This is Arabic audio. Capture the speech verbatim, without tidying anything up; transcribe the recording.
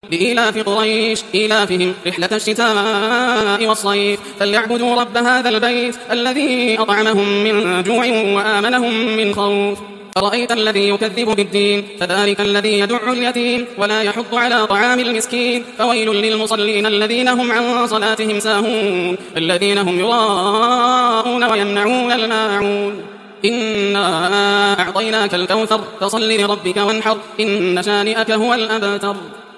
لإيلاف قريش إيلافهم رحلة الشتاء والصيف فليعبدوا رب هذا البيت الذي أطعمهم من جوع وآمنهم من خوف. أرأيت الذي يكذب بالدين فذلك الذي يدع اليتيم ولا يحض على طعام المسكين فويل للمصلين الذين هم عن صلاتهم ساهون الذين هم يراءون ويمنعون الماعون. إنا أعطيناك الكوثر فصل لربك وانحر إن شانئك هو الأبتر.